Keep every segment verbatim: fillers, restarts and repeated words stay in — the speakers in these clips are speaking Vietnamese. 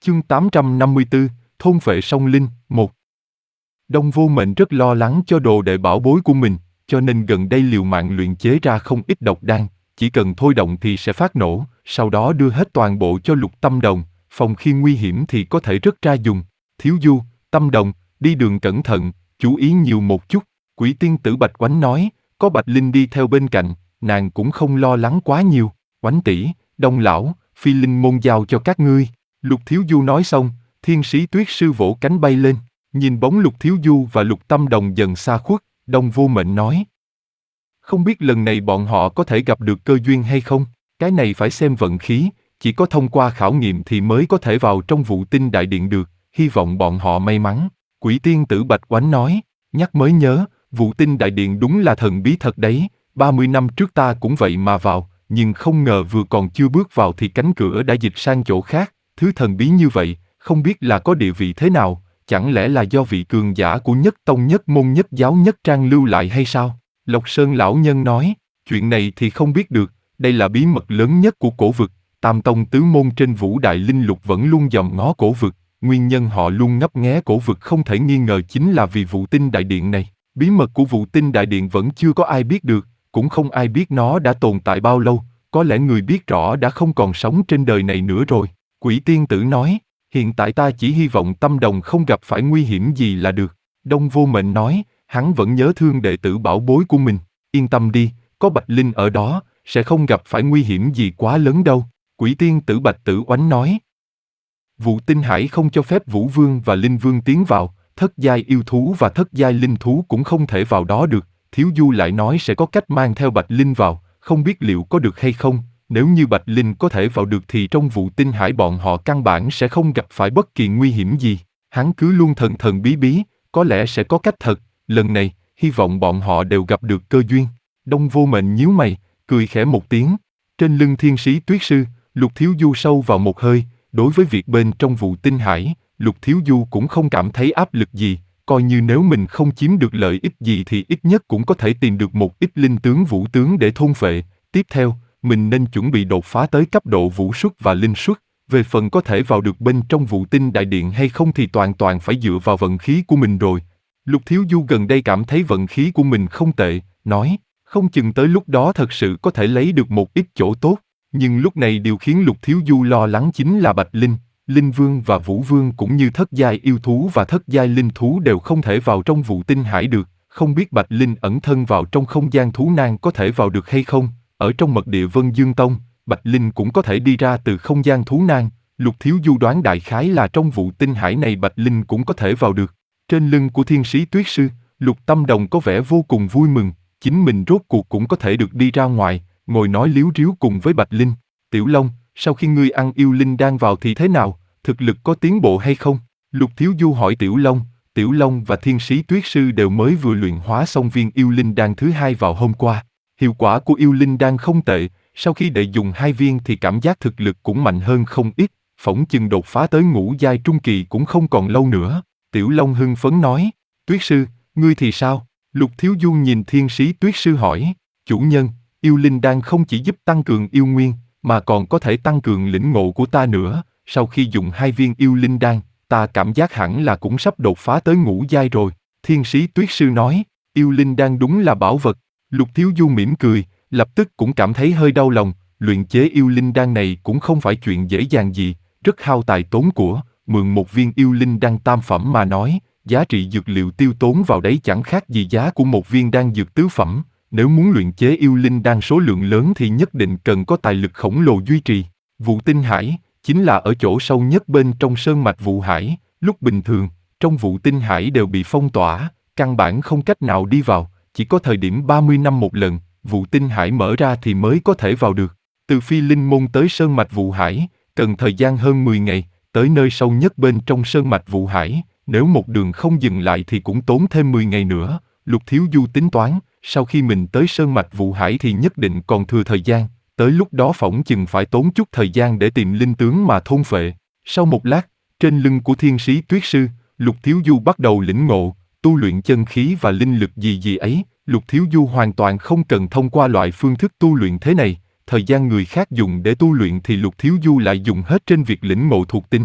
Chương tám trăm năm mươi tư, thôn vệ song linh, một. Đông Vô Mệnh rất lo lắng cho đồ đệ bảo bối của mình, cho nên gần đây liều mạng luyện chế ra không ít độc đan, chỉ cần thôi động thì sẽ phát nổ, sau đó đưa hết toàn bộ cho Lục Tâm Đồng, phòng khi nguy hiểm thì có thể rớt ra dùng. Thiếu Du, Tâm Đồng, đi đường cẩn thận, chú ý nhiều một chút. Quỷ tiên tử Bạch Oánh nói, có Bạch Linh đi theo bên cạnh, nàng cũng không lo lắng quá nhiều. Oánh tỷ, Đông lão, Phi Linh môn giao cho các ngươi. Lục Thiếu Du nói xong, Thiên Sĩ Tuyết Sư vỗ cánh bay lên, nhìn bóng Lục Thiếu Du và Lục Tâm Đồng dần xa khuất, Đông Vô Mệnh nói. Không biết lần này bọn họ có thể gặp được cơ duyên hay không, cái này phải xem vận khí, chỉ có thông qua khảo nghiệm thì mới có thể vào trong Vụ Tinh Đại Điện được, hy vọng bọn họ may mắn. Quỷ tiên tử Bạch Oánh nói, nhắc mới nhớ, Vụ Tinh Đại Điện đúng là thần bí thật đấy, ba mươi năm trước ta cũng vậy mà vào, nhưng không ngờ vừa còn chưa bước vào thì cánh cửa đã dịch sang chỗ khác, thứ thần bí như vậy, không biết là có địa vị thế nào, chẳng lẽ là do vị cường giả của nhất tông nhất môn nhất giáo nhất trang lưu lại hay sao? Lộc Sơn lão nhân nói, chuyện này thì không biết được, đây là bí mật lớn nhất của cổ vực, tam tông tứ môn trên Vũ Đại Linh Lục vẫn luôn dòm ngó cổ vực, nguyên nhân họ luôn ngấp nghé cổ vực không thể nghi ngờ chính là vì Vụ Tinh Đại Điện này, bí mật của Vụ Tinh Đại Điện vẫn chưa có ai biết được, cũng không ai biết nó đã tồn tại bao lâu, có lẽ người biết rõ đã không còn sống trên đời này nữa rồi. Quỷ tiên tử nói, hiện tại ta chỉ hy vọng Tâm Đồng không gặp phải nguy hiểm gì là được. Đông Vô Mệnh nói, hắn vẫn nhớ thương đệ tử bảo bối của mình, yên tâm đi, có Bạch Linh ở đó, sẽ không gặp phải nguy hiểm gì quá lớn đâu. Quỷ tiên tử Bạch Tử Oánh nói. Vụ Tinh Hải không cho phép Vũ Vương và Linh Vương tiến vào, thất giai yêu thú và thất giai linh thú cũng không thể vào đó được. Thiếu Du lại nói sẽ có cách mang theo Bạch Linh vào, không biết liệu có được hay không. Nếu như Bạch Linh có thể vào được thì trong Vụ Tinh Hải bọn họ căn bản sẽ không gặp phải bất kỳ nguy hiểm gì. Hắn cứ luôn thần thần bí bí, có lẽ sẽ có cách thật, lần này, hy vọng bọn họ đều gặp được cơ duyên. Đông Vô Mệnh nhíu mày, cười khẽ một tiếng. Trên lưng Thiên Sĩ Tuyết Sư, Lục Thiếu Du sâu vào một hơi, đối với việc bên trong Vụ Tinh Hải, Lục Thiếu Du cũng không cảm thấy áp lực gì, coi như nếu mình không chiếm được lợi ích gì thì ít nhất cũng có thể tìm được một ít linh tướng vũ tướng để thôn phệ. Tiếp theo, mình nên chuẩn bị đột phá tới cấp độ vũ xuất và linh xuất, về phần có thể vào được bên trong Vụ Tinh Đại Điện hay không thì toàn toàn phải dựa vào vận khí của mình rồi. Lục Thiếu Du gần đây cảm thấy vận khí của mình không tệ, nói, không chừng tới lúc đó thật sự có thể lấy được một ít chỗ tốt, nhưng lúc này điều khiến Lục Thiếu Du lo lắng chính là Bạch Linh, Linh Vương và Vũ Vương cũng như thất giai yêu thú và thất giai linh thú đều không thể vào trong Vụ Tinh Hải được, không biết Bạch Linh ẩn thân vào trong không gian thú nan có thể vào được hay không. Ở trong mật địa Vân Dương Tông, Bạch Linh cũng có thể đi ra từ không gian thú nan, Lục Thiếu Du đoán đại khái là trong Vụ Tinh Hải này Bạch Linh cũng có thể vào được. Trên lưng của Thiên Sĩ Tuyết Sư, Lục Tâm Đồng có vẻ vô cùng vui mừng, chính mình rốt cuộc cũng có thể được đi ra ngoài, ngồi nói líu ríu cùng với Bạch Linh. Tiểu Long, sau khi ngươi ăn yêu linh đan vào thì thế nào, thực lực có tiến bộ hay không? Lục Thiếu Du hỏi Tiểu Long. Tiểu Long và Thiên Sĩ Tuyết Sư đều mới vừa luyện hóa xong viên yêu linh đan thứ hai vào hôm qua. Hiệu quả của yêu linh đan không tệ, sau khi đệ dùng hai viên thì cảm giác thực lực cũng mạnh hơn không ít, phỏng chừng đột phá tới ngũ giai trung kỳ cũng không còn lâu nữa. Tiểu Long hưng phấn nói, Tuyết Sư, ngươi thì sao? Lục Thiếu Du nhìn Thiên Sĩ Tuyết Sư hỏi, chủ nhân, yêu linh đan không chỉ giúp tăng cường yêu nguyên, mà còn có thể tăng cường lĩnh ngộ của ta nữa, sau khi dùng hai viên yêu linh đan, ta cảm giác hẳn là cũng sắp đột phá tới ngũ giai rồi. Thiên Sĩ Tuyết Sư nói, yêu linh đan đúng là bảo vật. Lục Thiếu Du mỉm cười, lập tức cũng cảm thấy hơi đau lòng, luyện chế yêu linh đan này cũng không phải chuyện dễ dàng gì, rất hao tài tốn của, mượn một viên yêu linh đan tam phẩm mà nói, giá trị dược liệu tiêu tốn vào đấy chẳng khác gì giá của một viên đan dược tứ phẩm, nếu muốn luyện chế yêu linh đan số lượng lớn thì nhất định cần có tài lực khổng lồ duy trì. Vụ Tinh Hải, chính là ở chỗ sâu nhất bên trong sơn mạch Vụ Hải, lúc bình thường, trong Vụ Tinh Hải đều bị phong tỏa, căn bản không cách nào đi vào. Chỉ có thời điểm ba mươi năm một lần, Vụ Tinh Hải mở ra thì mới có thể vào được. Từ Phi Linh Môn tới Sơn Mạch Vụ Hải, cần thời gian hơn mười ngày, tới nơi sâu nhất bên trong Sơn Mạch Vụ Hải, nếu một đường không dừng lại thì cũng tốn thêm mười ngày nữa. Lục Thiếu Du tính toán, sau khi mình tới Sơn Mạch Vụ Hải thì nhất định còn thừa thời gian, tới lúc đó phỏng chừng phải tốn chút thời gian để tìm linh tướng mà thôn phệ. Sau một lát, trên lưng của Thiên Sĩ Tuyết Sư, Lục Thiếu Du bắt đầu lĩnh ngộ, tu luyện chân khí và linh lực gì gì ấy. Lục Thiếu Du hoàn toàn không cần thông qua loại phương thức tu luyện thế này, thời gian người khác dùng để tu luyện thì Lục Thiếu Du lại dùng hết trên việc lĩnh ngộ thuộc tính.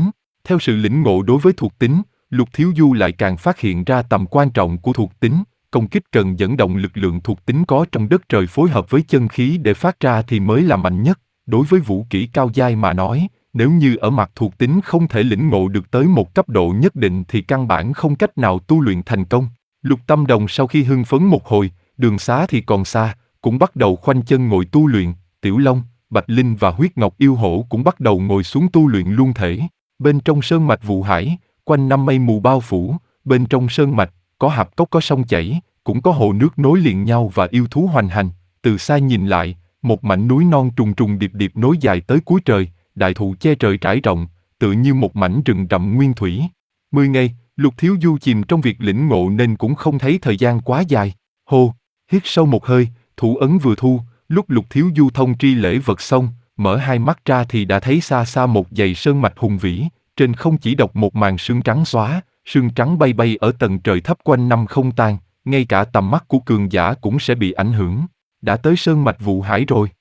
Theo sự lĩnh ngộ đối với thuộc tính, Lục Thiếu Du lại càng phát hiện ra tầm quan trọng của thuộc tính. Công kích cần dẫn động lực lượng thuộc tính có trong đất trời phối hợp với chân khí để phát ra thì mới là mạnh nhất. Đối với vũ kỹ cao giai mà nói, nếu như ở mặt thuộc tính không thể lĩnh ngộ được tới một cấp độ nhất định thì căn bản không cách nào tu luyện thành công. Lục Tâm Đồng sau khi hưng phấn một hồi, đường xá thì còn xa, cũng bắt đầu khoanh chân ngồi tu luyện. Tiểu Long, Bạch Linh và Huyết Ngọc Yêu Hổ cũng bắt đầu ngồi xuống tu luyện luân thể. Bên trong sơn mạch Vụ Hải, quanh năm mây mù bao phủ, bên trong sơn mạch, có hạp cốc có sông chảy, cũng có hồ nước nối liền nhau và yêu thú hoành hành. Từ xa nhìn lại, một mảnh núi non trùng trùng điệp điệp nối dài tới cuối trời, đại thụ che trời trải rộng, tựa như một mảnh rừng rậm nguyên thủy. Mười ngày, Lục Thiếu Du chìm trong việc lĩnh ngộ nên cũng không thấy thời gian quá dài. Hô, hít sâu một hơi, thủ ấn vừa thu, lúc Lục Thiếu Du thông tri lễ vật xong, mở hai mắt ra thì đã thấy xa xa một dãy sơn mạch hùng vĩ, trên không chỉ độc một màn sương trắng xóa, sương trắng bay bay ở tầng trời thấp quanh năm không tan, ngay cả tầm mắt của cường giả cũng sẽ bị ảnh hưởng. Đã tới sơn mạch Vụ Hải rồi.